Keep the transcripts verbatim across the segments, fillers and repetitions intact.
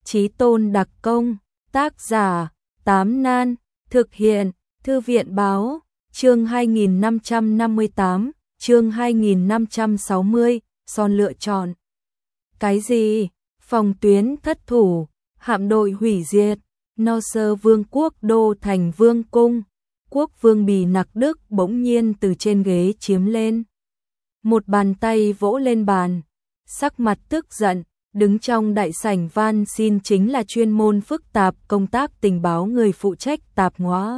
Chí Tôn đặc công, tác giả, Tám Nan, thực hiện, Thư viện báo, chương hai nghìn năm trăm năm mươi tám, chương hai nghìn năm trăm sáu mươi, Son lựa chọn. Cái gì? Phòng tuyến thất thủ, hạm đội hủy diệt, No Sơ Vương quốc đô thành vương cung, quốc vương Bì Nặc Đức bỗng nhiên từ trên ghế chiếm lên. Một bàn tay vỗ lên bàn, sắc mặt tức giận, đứng trong đại sảnh van xin chính là chuyên môn phức tạp công tác tình báo người phụ trách Tạp Ngõa.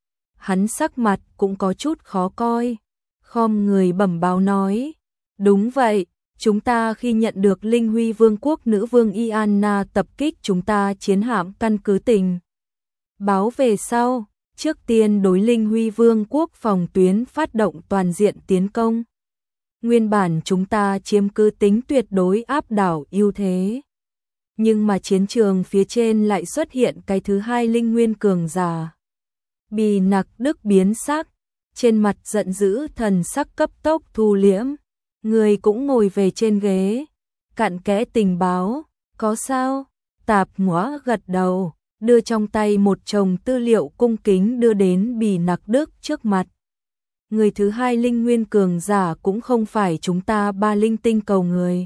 Hắn sắc mặt cũng có chút khó coi, khom người bẩm báo nói, đúng vậy, chúng ta khi nhận được Linh Huy Vương quốc nữ vương Ianna tập kích chúng ta chiến hạm căn cứ tình báo về sau, trước tiên đối Linh Huy Vương quốc phòng tuyến phát động toàn diện tiến công. Nguyên bản chúng ta chiếm cứ tính tuyệt đối áp đảo ưu thế. Nhưng mà chiến trường phía trên lại xuất hiện cái thứ hai linh nguyên cường giả. Bì Nặc Đức biến sắc, trên mặt giận dữ thần sắc cấp tốc thu liễm. Người cũng ngồi về trên ghế, cặn kẽ tình báo, có sao? Tạp Ngõa gật đầu, đưa trong tay một chồng tư liệu cung kính đưa đến Bì Nặc Đức trước mặt. Người thứ hai linh nguyên cường giả cũng không phải chúng ta ba linh tinh cầu người,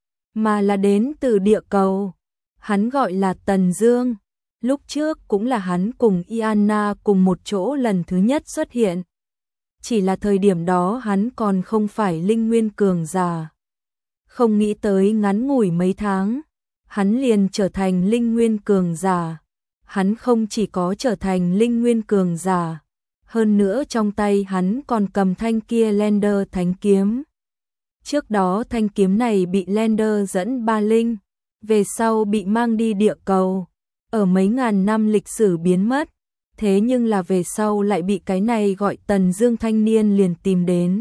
mà là đến từ địa cầu. Hắn gọi là Tần Dương, lúc trước cũng là hắn cùng Ianna cùng một chỗ lần thứ nhất xuất hiện. Chỉ là thời điểm đó hắn còn không phải linh nguyên cường giả. Không nghĩ tới ngắn ngủi mấy tháng, hắn liền trở thành linh nguyên cường giả. Hắn không chỉ có trở thành linh nguyên cường giả, hơn nữa trong tay hắn còn cầm thanh kia Lander thánh kiếm. Trước đó thanh kiếm này bị Lander dẫn ba linh, về sau bị mang đi địa cầu, ở mấy ngàn năm lịch sử biến mất, thế nhưng là về sau lại bị cái này gọi Tần Dương thanh niên liền tìm đến.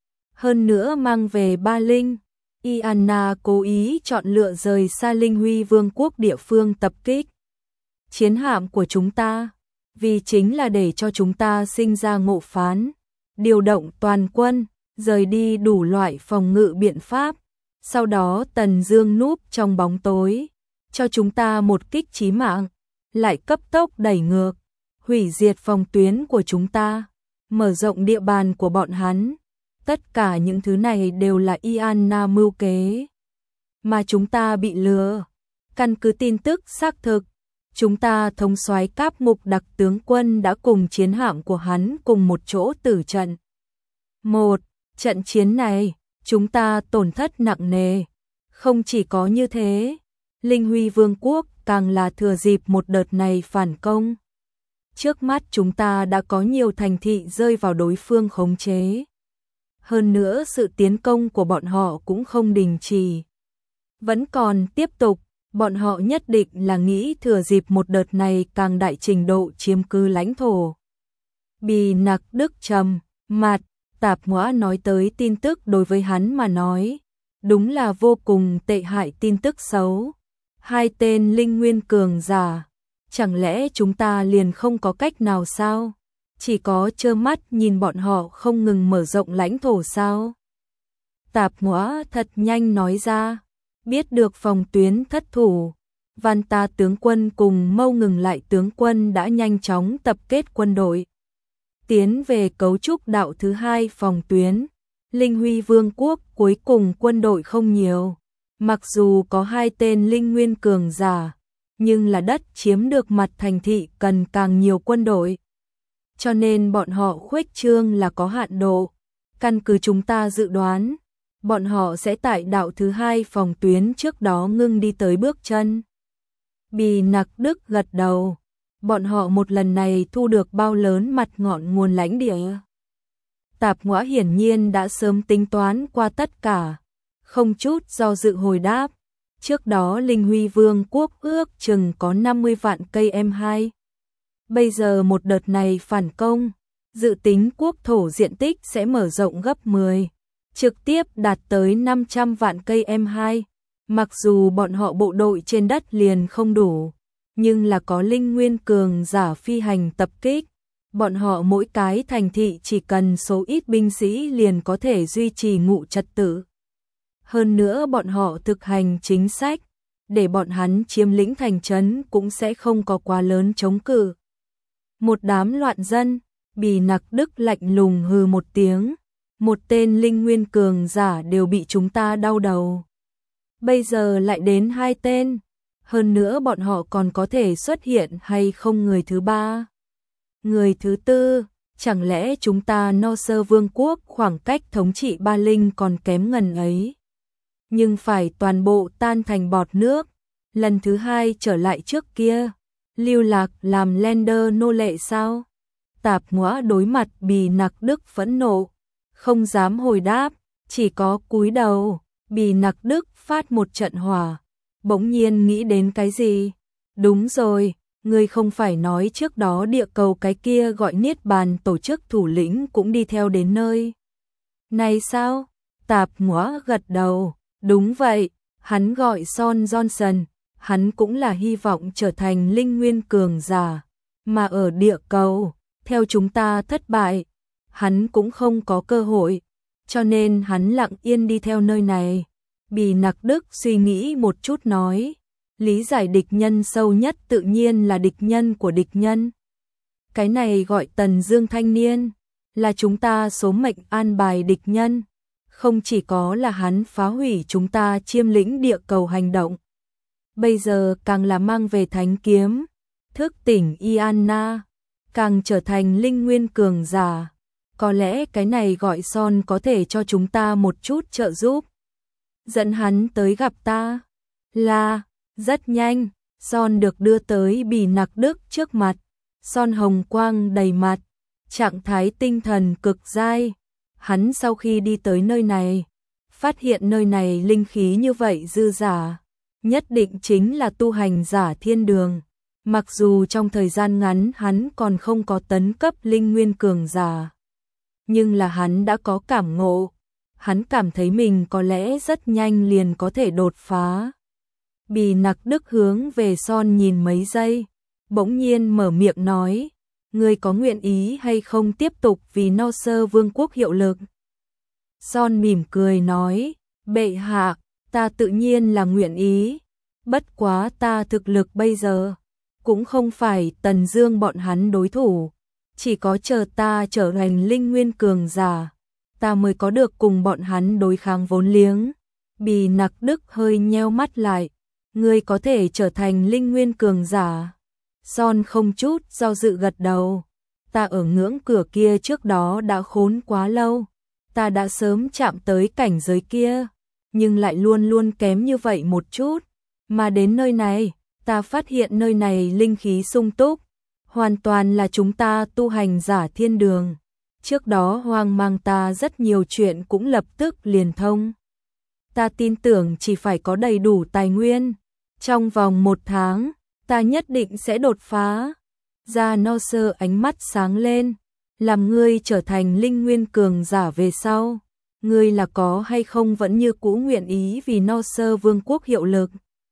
Hơn nữa mang về ba linh, Ianna cố ý chọn lựa rời xa Linh Huy Vương quốc địa phương tập kích chiến hạm của chúng ta, vì chính là để cho chúng ta sinh ra ngộ phán, điều động toàn quân, rời đi đủ loại phòng ngự biện pháp. Sau đó Tần Dương núp trong bóng tối, cho chúng ta một kích chí mạng, lại cấp tốc đẩy ngược, hủy diệt phòng tuyến của chúng ta, mở rộng địa bàn của bọn hắn. Tất cả những thứ này đều là Ianna mưu kế, mà chúng ta bị lừa. Căn cứ tin tức xác thực, chúng ta thống soái Cáp Mục đặc tướng quân đã cùng chiến hạm của hắn cùng một chỗ tử trận. Một, trận chiến này, chúng ta tổn thất nặng nề. Không chỉ có như thế, Linh Huy Vương quốc càng là thừa dịp một đợt này phản công. Trước mắt chúng ta đã có nhiều thành thị rơi vào đối phương khống chế. Hơn nữa sự tiến công của bọn họ cũng không đình chỉ, vẫn còn tiếp tục. Bọn họ nhất định là nghĩ thừa dịp một đợt này càng đại trình độ chiếm cứ lãnh thổ. Bì Nặc Đức trầm mặt, Tạp Ngõa nói tới tin tức đối với hắn mà nói, đúng là vô cùng tệ hại tin tức xấu. Hai tên linh nguyên cường giả, chẳng lẽ chúng ta liền không có cách nào sao? Chỉ có trơ mắt nhìn bọn họ không ngừng mở rộng lãnh thổ sao? Tạp Ngõa thật nhanh nói ra. Biết được phòng tuyến thất thủ, Văn Ta tướng quân cùng Mâu Ngừng Lại tướng quân đã nhanh chóng tập kết quân đội, tiến về cấu trúc đạo thứ hai phòng tuyến. Linh Huy Vương quốc cuối cùng quân đội không nhiều, mặc dù có hai tên linh nguyên cường giả, nhưng là đất chiếm được mặt thành thị cần càng nhiều quân đội. Cho nên bọn họ khuếch trương là có hạn độ. Căn cứ chúng ta dự đoán, bọn họ sẽ tại đạo thứ hai phòng tuyến trước đó ngưng đi tới bước chân. Bì Nặc Đức gật đầu. Bọn họ một lần này thu được bao lớn mặt ngọn nguồn lãnh địa. Tạp Ngõa hiển nhiên đã sớm tính toán qua tất cả, không chút do dự hồi đáp. Trước đó Linh Huy Vương quốc ước chừng có năm mươi vạn cây em hai. Bây giờ một đợt này phản công, dự tính quốc thổ diện tích sẽ mở rộng gấp mười. Trực tiếp đạt tới năm trăm vạn cây em hai. Mặc dù bọn họ bộ đội trên đất liền không đủ, nhưng là có linh nguyên cường giả phi hành tập kích. Bọn họ mỗi cái thành thị chỉ cần số ít binh sĩ liền có thể duy trì ngụ trật tự. Hơn nữa bọn họ thực hành chính sách, để bọn hắn chiếm lĩnh thành trấn cũng sẽ không có quá lớn chống cự. Một đám loạn dân, Bì Nặc Đức lạnh lùng hừ một tiếng, một tên linh nguyên cường giả đều bị chúng ta đau đầu. Bây giờ lại đến hai tên, hơn nữa bọn họ còn có thể xuất hiện hay không người thứ ba. Người thứ tư, chẳng lẽ chúng ta No Sơ Vương quốc khoảng cách thống trị Ba Linh còn kém ngần ấy. Nhưng phải toàn bộ tan thành bọt nước, lần thứ hai trở lại trước kia, lưu lạc làm lender nô lệ sao? Tạp Ngõa đối mặt Bì Nặc Đức phẫn nộ, không dám hồi đáp, chỉ có cúi đầu. Bì Nặc Đức phát một trận hỏa, bỗng nhiên nghĩ đến cái gì? Đúng rồi, ngươi không phải nói trước đó địa cầu cái kia gọi Niết Bàn tổ chức thủ lĩnh cũng đi theo đến nơi. Này sao? Tạp Ngõa gật đầu, đúng vậy, hắn gọi Son Johnson, hắn cũng là hy vọng trở thành linh nguyên cường giả, mà ở địa cầu, theo chúng ta thất bại, hắn cũng không có cơ hội, cho nên hắn lặng yên đi theo nơi này. Bì Nặc Đức suy nghĩ một chút nói, lý giải địch nhân sâu nhất tự nhiên là địch nhân của địch nhân. Cái này gọi Tần Dương thanh niên, là chúng ta số mệnh an bài địch nhân, không chỉ có là hắn phá hủy chúng ta chiêm lĩnh địa cầu hành động, bây giờ càng là mang về thánh kiếm, thức tỉnh Iana, càng trở thành linh nguyên cường giả. Có lẽ cái này gọi Son có thể cho chúng ta một chút trợ giúp. Dẫn hắn tới gặp ta. Là, rất nhanh, Son được đưa tới Bì Nặc Đức trước mặt. Son hồng quang đầy mặt, trạng thái tinh thần cực dai. Hắn sau khi đi tới nơi này, phát hiện nơi này linh khí như vậy dư giả, nhất định chính là tu hành giả thiên đường. Mặc dù trong thời gian ngắn hắn còn không có tấn cấp linh nguyên cường giả, nhưng là hắn đã có cảm ngộ, hắn cảm thấy mình có lẽ rất nhanh liền có thể đột phá. Bì Nặc Đức hướng về Son nhìn mấy giây, bỗng nhiên mở miệng nói, ngươi có nguyện ý hay không tiếp tục vì No Sơ Vương quốc hiệu lực? Son mỉm cười nói, bệ hạ, ta tự nhiên là nguyện ý, bất quá ta thực lực bây giờ cũng không phải Tần Dương bọn hắn đối thủ, chỉ có chờ ta trở thành linh nguyên cường giả, ta mới có được cùng bọn hắn đối kháng vốn liếng. Bì Nặc Đức hơi nheo mắt lại, ngươi có thể trở thành linh nguyên cường giả? Son không chút do dự gật đầu, ta ở ngưỡng cửa kia trước đó đã khốn quá lâu, ta đã sớm chạm tới cảnh giới kia, nhưng lại luôn luôn kém như vậy một chút, mà đến nơi này, ta phát hiện nơi này linh khí sung túc, hoàn toàn là chúng ta tu hành giả thiên đường. Trước đó hoang mang ta rất nhiều chuyện cũng lập tức liền thông. Ta tin tưởng chỉ phải có đầy đủ tài nguyên, trong vòng một tháng, ta nhất định sẽ đột phá. Gia No Sơ ánh mắt sáng lên, làm ngươi trở thành linh nguyên cường giả về sau, ngươi là có hay không vẫn như cũ nguyện ý vì No Sơ Vương quốc hiệu lực?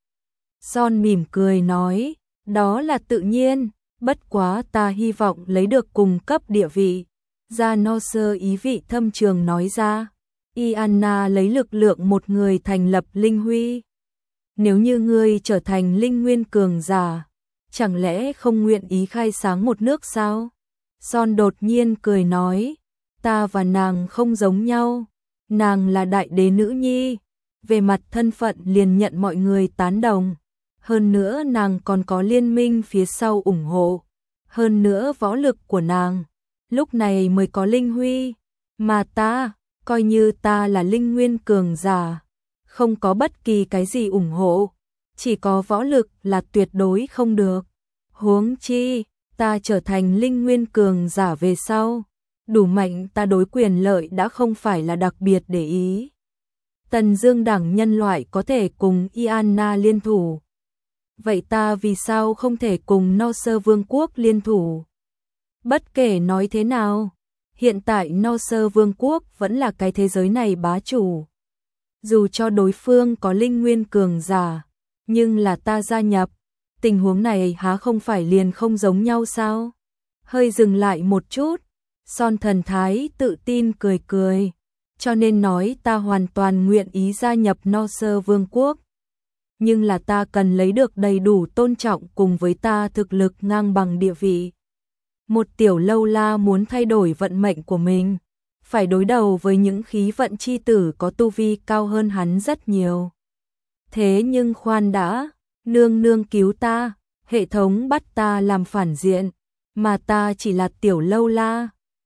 Son mỉm cười nói, đó là tự nhiên, bất quá ta hy vọng lấy được cùng cấp địa vị. Gia No Sơ ý vị thâm trường nói ra, Iana lấy lực lượng một người thành lập linh huy. Nếu như ngươi trở thành linh nguyên cường giả, chẳng lẽ không nguyện ý khai sáng một nước sao? Son đột nhiên cười nói, ta và nàng không giống nhau, nàng là đại đế nữ nhi, về mặt thân phận liền nhận mọi người tán đồng, hơn nữa nàng còn có liên minh phía sau ủng hộ, hơn nữa võ lực của nàng, lúc này mới có linh huy, mà ta, coi như ta là linh nguyên cường giả, không có bất kỳ cái gì ủng hộ, chỉ có võ lực là tuyệt đối không được. Huống chi, ta trở thành linh nguyên cường giả về sau, đủ mạnh, ta đối quyền lợi đã không phải là đặc biệt để ý. Tần Dương đẳng nhân loại có thể cùng Iana liên thủ, vậy ta vì sao không thể cùng No Sơ Vương quốc liên thủ? Bất kể nói thế nào, hiện tại No Sơ Vương quốc vẫn là cái thế giới này bá chủ. Dù cho đối phương có linh nguyên cường giả, nhưng là ta gia nhập, tình huống này há không phải liền không giống nhau sao? Hơi dừng lại một chút, Son thần thái tự tin cười cười, cho nên nói ta hoàn toàn nguyện ý gia nhập No Sơ Vương quốc. nhưng là ta cần lấy được đầy đủ tôn trọng cùng với ta thực lực ngang bằng địa vị. Một tiểu lâu la muốn thay đổi vận mệnh của mình, phải đối đầu với những khí vận chi tử có tu vi cao hơn hắn rất nhiều. Thế nhưng khoan đã, nương nương cứu ta, hệ thống bắt ta làm phản diện, mà ta chỉ là tiểu lâu la,